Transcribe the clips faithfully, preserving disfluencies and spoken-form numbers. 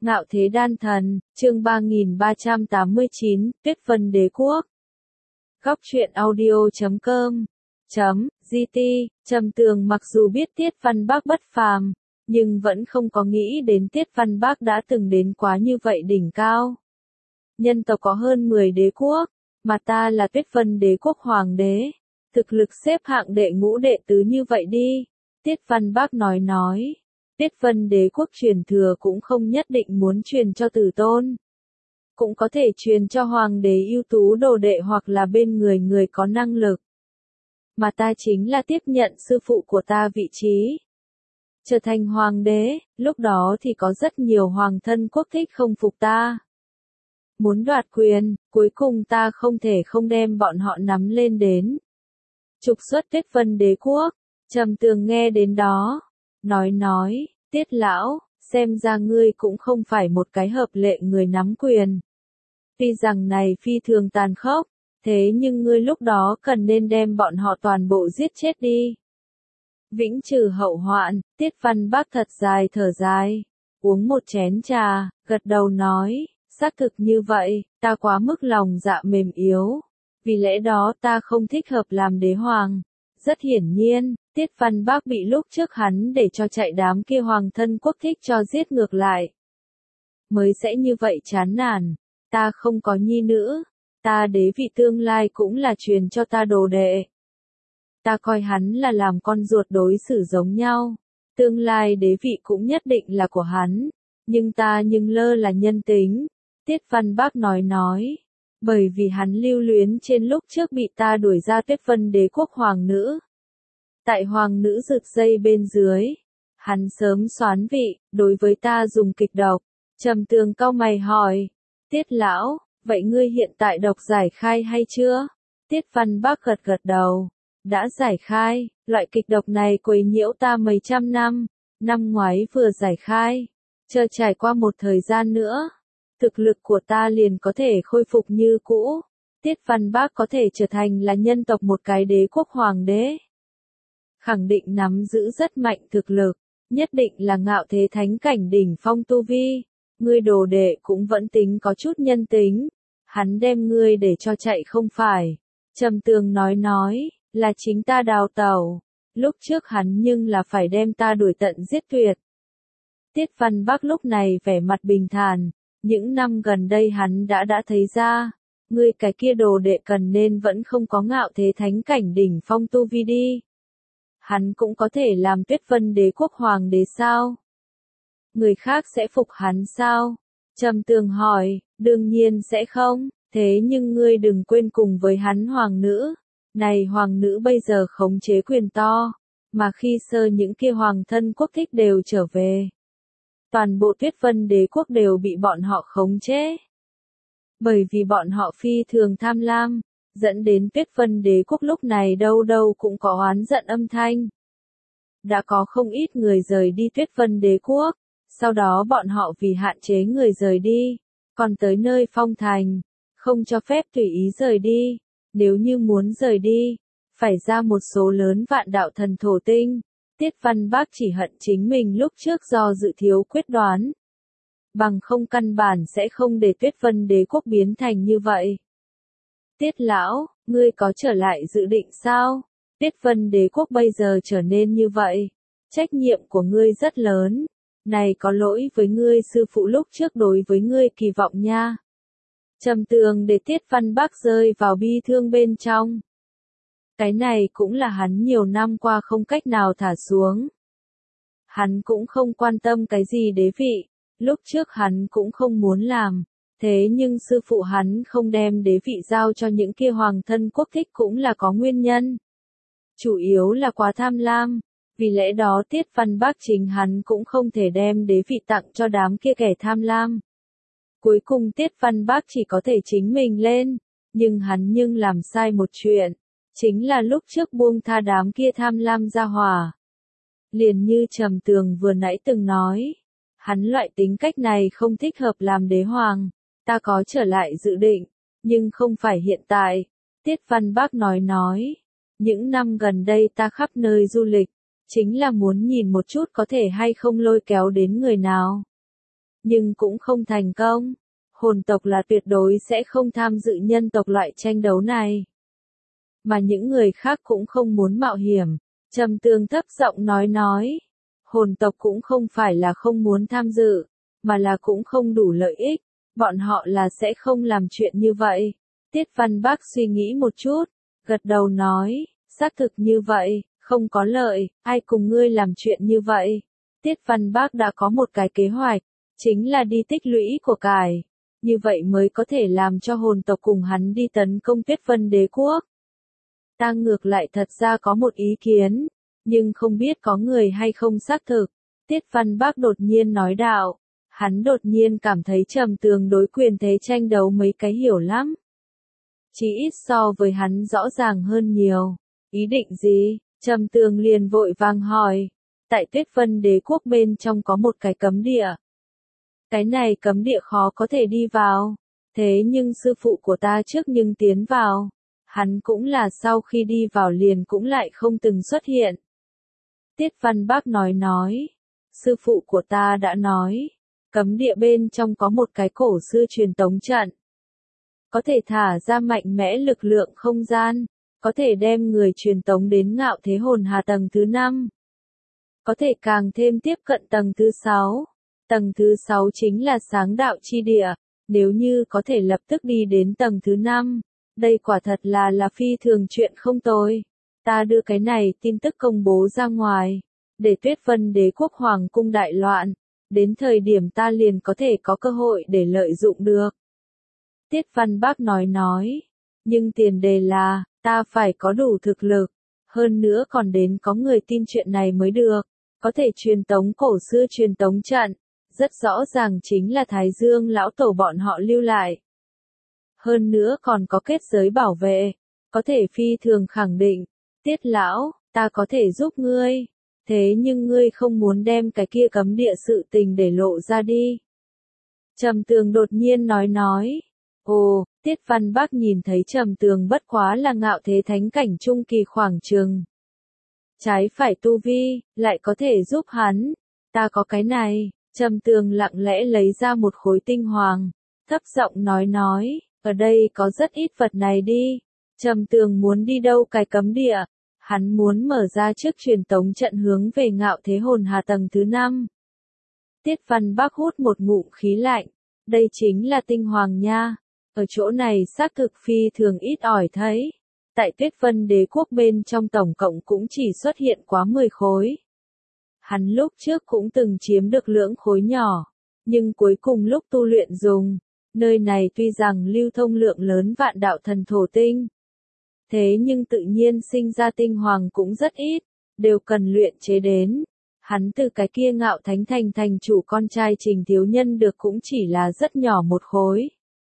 Ngạo thế đan thần, chương ba nghìn ba trăm tám mươi chín, Tuyết Vân Đế Quốc. Góc truyện audio chấm com chấm gt, Trầm Tường mặc dù biết Tiết Văn Bác bất phàm, nhưng vẫn không có nghĩ đến Tiết Văn Bác đã từng đến quá như vậy đỉnh cao. Nhân tộc có hơn mười đế quốc, mà ta là Tuyết Vân Đế Quốc Hoàng đế, thực lực xếp hạng đệ ngũ đệ tứ như vậy đi. Tiết Văn Bác nói nói. Tiết Vân Đế Quốc truyền thừa cũng không nhất định muốn truyền cho tử tôn. Cũng có thể truyền cho hoàng đế ưu tú đồ đệ hoặc là bên người người có năng lực. Mà ta chính là tiếp nhận sư phụ của ta vị trí. Trở thành hoàng đế, lúc đó thì có rất nhiều hoàng thân quốc thích không phục ta. Muốn đoạt quyền, cuối cùng ta không thể không đem bọn họ nắm lên đến. Trục xuất Tuyết Vân Đế Quốc, Trầm Tường nghe đến đó. Nói nói, Tiết lão, xem ra ngươi cũng không phải một cái hợp lệ người nắm quyền. Tuy rằng này phi thường tàn khốc, thế nhưng ngươi lúc đó cần nên đem bọn họ toàn bộ giết chết đi. Vĩnh trừ hậu hoạn, Tiết Văn Bác thật dài thở dài, uống một chén trà, gật đầu nói, xác thực như vậy, ta quá mức lòng dạ mềm yếu, vì lẽ đó ta không thích hợp làm đế hoàng. Rất hiển nhiên, Tiết Văn Bác bị lúc trước hắn để cho chạy đám kia hoàng thân quốc thích cho giết ngược lại. Mới sẽ như vậy chán nản, ta không có nhi nữ, ta đế vị tương lai cũng là truyền cho ta đồ đệ. Ta coi hắn là làm con ruột đối xử giống nhau, tương lai đế vị cũng nhất định là của hắn, nhưng ta nhưng lơ là nhân tính. Tiết Văn Bác nói nói, bởi vì hắn lưu luyến trên lúc trước bị ta đuổi ra Tuyết Vân Đế Quốc hoàng nữ. Tại hoàng nữ rực dây bên dưới, hắn sớm xoán vị, đối với ta dùng kịch độc. Trầm Tường cau mày hỏi, Tiết lão, vậy ngươi hiện tại độc giải khai hay chưa? Tiết Văn Bác gật gật đầu, đã giải khai, loại kịch độc này quấy nhiễu ta mấy trăm năm, năm ngoái vừa giải khai, chờ trải qua một thời gian nữa, thực lực của ta liền có thể khôi phục như cũ. Tiết Văn Bác có thể trở thành là nhân tộc một cái đế quốc hoàng đế. Khẳng định nắm giữ rất mạnh thực lực, nhất định là ngạo thế thánh cảnh đỉnh phong tu vi. Ngươi đồ đệ cũng vẫn tính có chút nhân tính, hắn đem ngươi để cho chạy không phải. Trầm Tường nói nói, là chính ta đào tẩu, lúc trước hắn nhưng là phải đem ta đuổi tận giết tuyệt. Tiết Văn Bác lúc này vẻ mặt bình thản, những năm gần đây hắn đã đã thấy ra, ngươi cái kia đồ đệ cần nên vẫn không có ngạo thế thánh cảnh đỉnh phong tu vi đi. Hắn cũng có thể làm Tuyết Vân Đế Quốc hoàng đế sao? Người khác sẽ phục hắn sao? Trầm Tường hỏi, đương nhiên sẽ không, thế nhưng ngươi đừng quên cùng với hắn hoàng nữ. Này hoàng nữ bây giờ khống chế quyền to, mà khi sơ những kia hoàng thân quốc thích đều trở về. Toàn bộ Tuyết Vân Đế Quốc đều bị bọn họ khống chế. Bởi vì bọn họ phi thường tham lam, dẫn đến Tuyết Vân Đế Quốc lúc này đâu đâu cũng có oán giận âm thanh. Đã có không ít người rời đi Tuyết Vân Đế Quốc, sau đó bọn họ vì hạn chế người rời đi, còn tới nơi phong thành, không cho phép tùy ý rời đi, nếu như muốn rời đi, phải ra một số lớn vạn đạo thần thổ tinh. Tiết Văn Bác chỉ hận chính mình lúc trước do dự thiếu quyết đoán. Bằng không căn bản sẽ không để Tuyết Vân Đế Quốc biến thành như vậy. Tiết lão, ngươi có trở lại dự định sao? Tuyết Vân Đế Quốc bây giờ trở nên như vậy. Trách nhiệm của ngươi rất lớn. Này có lỗi với ngươi sư phụ lúc trước đối với ngươi kỳ vọng nha. Trầm Tường để Tiết Văn Bác rơi vào bi thương bên trong. Cái này cũng là hắn nhiều năm qua không cách nào thả xuống. Hắn cũng không quan tâm cái gì đế vị, lúc trước hắn cũng không muốn làm, thế nhưng sư phụ hắn không đem đế vị giao cho những kia hoàng thân quốc thích cũng là có nguyên nhân. Chủ yếu là quá tham lam, vì lẽ đó Tiết Văn Bác chính hắn cũng không thể đem đế vị tặng cho đám kia kẻ tham lam. Cuối cùng Tiết Văn Bác chỉ có thể chính mình lên, nhưng hắn nhưng làm sai một chuyện. Chính là lúc trước buông tha đám kia tham lam ra hỏa. Liền như Trầm Tường vừa nãy từng nói, hắn loại tính cách này không thích hợp làm đế hoàng, ta có trở lại dự định, nhưng không phải hiện tại. Tiết Văn Bác nói nói, những năm gần đây ta khắp nơi du lịch, chính là muốn nhìn một chút có thể hay không lôi kéo đến người nào. nhưng cũng không thành công. Hồn tộc là tuyệt đối sẽ không tham dự nhân tộc loại tranh đấu này. Mà những người khác cũng không muốn mạo hiểm. Trầm Tường thấp giọng nói nói. Hồn tộc cũng không phải là không muốn tham dự, mà là cũng không đủ lợi ích. Bọn họ là sẽ không làm chuyện như vậy. Tiết Văn Bác suy nghĩ một chút, gật đầu nói, xác thực như vậy, không có lợi, ai cùng ngươi làm chuyện như vậy. Tiết Văn Bác đã có một cái kế hoạch, chính là đi tích lũy của cải. Như vậy mới có thể làm cho hồn tộc cùng hắn đi tấn công Tuyết Vân Đế Quốc. Ta ngược lại thật ra có một ý kiến, nhưng không biết có người hay không xác thực. Tiết Văn Bác đột nhiên nói đạo, hắn đột nhiên cảm thấy Trầm Tường đối quyền thế tranh đấu mấy cái hiểu lắm. Chỉ ít so với hắn rõ ràng hơn nhiều. Ý định gì? Trầm Tường liền vội vàng hỏi. Tại Tuyết Vân Đế Quốc bên trong có một cái cấm địa. Cái này cấm địa khó có thể đi vào. Thế nhưng sư phụ của ta trước nhưng tiến vào. Hắn cũng là sau khi đi vào liền cũng lại không từng xuất hiện. Tiết Văn Bác nói nói. Sư phụ của ta đã nói. Cấm địa bên trong có một cái cổ xưa truyền tống trận. Có thể thả ra mạnh mẽ lực lượng không gian. Có thể đem người truyền tống đến ngạo thế hồn hà tầng thứ năm. Có thể càng thêm tiếp cận tầng thứ sáu. Tầng thứ sáu chính là sáng đạo chi địa. Nếu như có thể lập tức đi đến tầng thứ năm. Đây quả thật là là phi thường chuyện không tồi. Ta đưa cái này tin tức công bố ra ngoài. Để Tuyết Vân Đế Quốc hoàng cung đại loạn. Đến thời điểm ta liền có thể có cơ hội để lợi dụng được. Tiết Văn Bác nói nói. Nhưng tiền đề là, ta phải có đủ thực lực. Hơn nữa còn đến có người tin chuyện này mới được. Có thể truyền tống cổ xưa truyền tống trận. Rất rõ ràng chính là Thái Dương lão tổ bọn họ lưu lại. Hơn nữa còn có kết giới bảo vệ. Có thể phi thường khẳng định. Tiết lão, ta có thể giúp ngươi. Thế nhưng ngươi không muốn đem cái kia cấm địa sự tình để lộ ra đi. Trầm Tường đột nhiên nói nói. Ồ, Tiết Văn Bác nhìn thấy Trầm Tường bất quá là ngạo thế thánh cảnh trung kỳ khoảng chừng. Trái phải tu vi, lại có thể giúp hắn. Ta có cái này. Trầm Tường lặng lẽ lấy ra một khối tinh hoàng. Thấp giọng nói nói, ở đây có rất ít vật này đi. Trầm Tường muốn đi đâu cái cấm địa. Hắn muốn mở ra trước truyền tống trận hướng về ngạo thế hồn hà tầng thứ năm. Tiết Văn Bác hút một ngụm khí lạnh. Đây chính là tinh hoàng nha. Ở chỗ này xác thực phi thường ít ỏi thấy. Tại Tuyết Vân Đế Quốc bên trong tổng cộng cũng chỉ xuất hiện quá mười khối. Hắn lúc trước cũng từng chiếm được lưỡng khối nhỏ. Nhưng cuối cùng lúc tu luyện dùng. Nơi này tuy rằng lưu thông lượng lớn vạn đạo thần thổ tinh. Thế nhưng tự nhiên sinh ra tinh hoàng cũng rất ít, đều cần luyện chế đến. Hắn từ cái kia ngạo thánh thành thành chủ con trai Trình Thiếu Nhân được cũng chỉ là rất nhỏ một khối.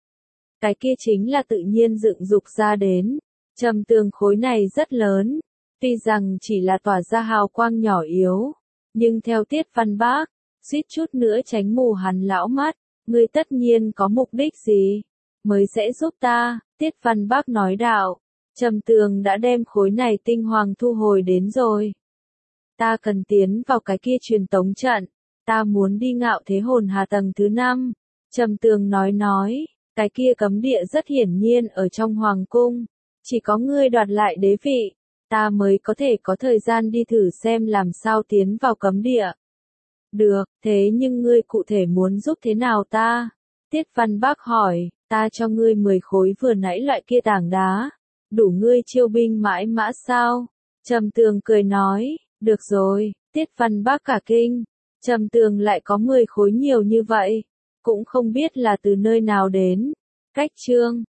Cái kia chính là tự nhiên dựng dục ra đến. Trầm Tường khối này rất lớn, tuy rằng chỉ là tỏa ra hào quang nhỏ yếu. Nhưng theo Tiết Văn Bác, suýt chút nữa tránh mù hắn lão mắt, ngươi tất nhiên có mục đích gì, mới sẽ giúp ta, Tiết Văn Bác nói đạo. Trầm Tường đã đem khối này tinh hoàng thu hồi đến rồi. Ta cần tiến vào cái kia truyền tống trận. Ta muốn đi ngạo thế hồn hà tầng thứ năm. Trầm Tường nói nói. Cái kia cấm địa rất hiển nhiên ở trong hoàng cung. Chỉ có ngươi đoạt lại đế vị. Ta mới có thể có thời gian đi thử xem làm sao tiến vào cấm địa. Được, thế nhưng ngươi cụ thể muốn giúp thế nào ta? Tiết Văn Bác hỏi. Ta cho ngươi mười khối vừa nãy loại kia tảng đá. Đủ ngươi chiêu binh mãi mã sao? Trầm Tường cười nói, được rồi, Tiết Văn Bác cả kinh. Trầm Tường lại có mười khối nhiều như vậy, cũng không biết là từ nơi nào đến. Cách chương